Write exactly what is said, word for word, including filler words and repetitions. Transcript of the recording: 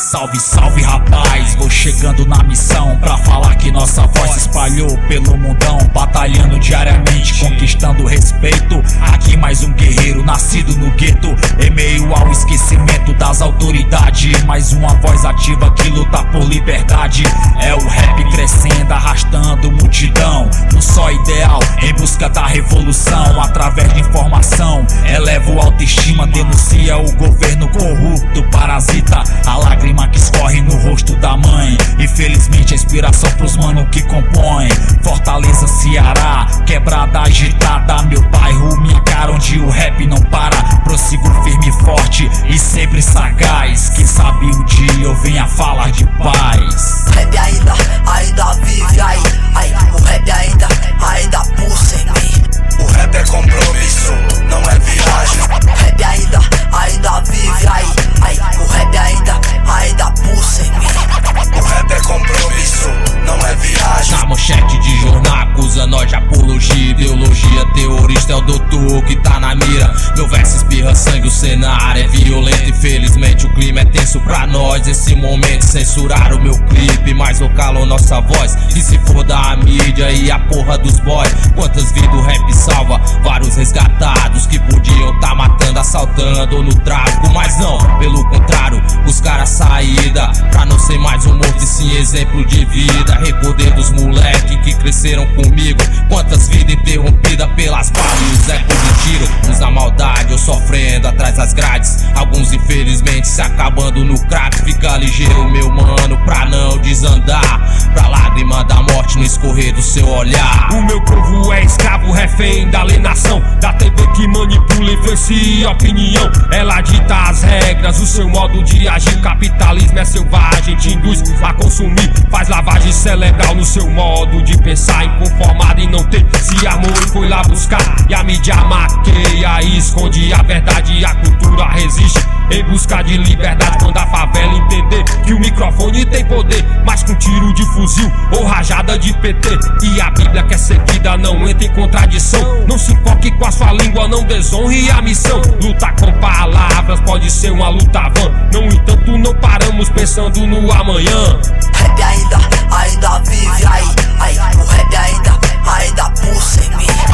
Salve, salve rapaz, vou chegando na missão pra falar que nossa voz se espalhou pelo mundão, batalhando diariamente, conquistando respeito. Aqui mais um guerreiro nascido no gueto, em meio ao esquecimento das autoridades. Mais uma voz ativa que luta por liberdade. É o rap crescendo, arrastando multidão, um só ideal, em busca da revolução. Através de informação, eleva o autoestima, denuncia o governo corrupto, parasita a lágrima que escorre no rosto da mãe. Infelizmente a inspiração pros mano que compõem. Fortaleza, Ceará, quebrada agitada, meu bairro, minha cara onde o rap não para. Prossigo firme e forte e sempre sagaz, quem sabe um dia eu venha falar de paz. O rap ainda, ainda vive aí, aí. O rap ainda, ainda pulsa em mim. O rap é compromisso, não é viagem. O rap ainda, ainda vive aí, aí. O rap ainda, ainda pulsa em mim. O rap é compromisso, não é viagem. Na manchete de jornal acusa nós de apologia, ideologia terrorista, é o doutor que tá na mira. Meu verso espirra sangue, o cenário é violento. Infelizmente o clima é tenso pra nós. Esse momento censuraram o meu clipe, mas não calou nossa voz. Que se foda a mídia e a porra dos boys. Quantas vidas o rap salva, vários resgatados que podiam tá matando, assaltando no tráfico. Mas não, pelo contrário, buscaram saída pra não ser mais um morto e sim exemplo de vida. Repoder dos moleque que cresceram comigo. Quantas vidas interrompidas pelas balas e os ecos de tiro. Uns na maldade ou sofrendo atrás das grades, alguns infelizmente se acabando no crack. Fica ligeiro meu mano pra não desandar, pra lágrima da morte não escorrer do seu olhar. O meu povo é escravo, refém da alienação, da T V que manipula, influencia a opinião. Ela dita as regras, o seu modo de agir. Capitalismo é selvagem, te induz a consumir, faz lavagem cerebral no seu modo de pensar. Inconformado em não ter, se armou e foi lá buscar. E a mídia maqueia e esconde a verdade. A cultura resiste em busca de liberdade. Quando a favela entender que o microfone tem poder, mais que um tiro de fuzil ou rajada de P T. E a Bíblia que é seguida não entra em contradição. Não se enfoque com a sua língua, não desonre a missão. Lutar com palavras pode ser uma luta vã. No entanto não paramos pensando no amanhã. Rap ainda, ainda vive aí, aí. O rap ainda, ainda pulsa em mim.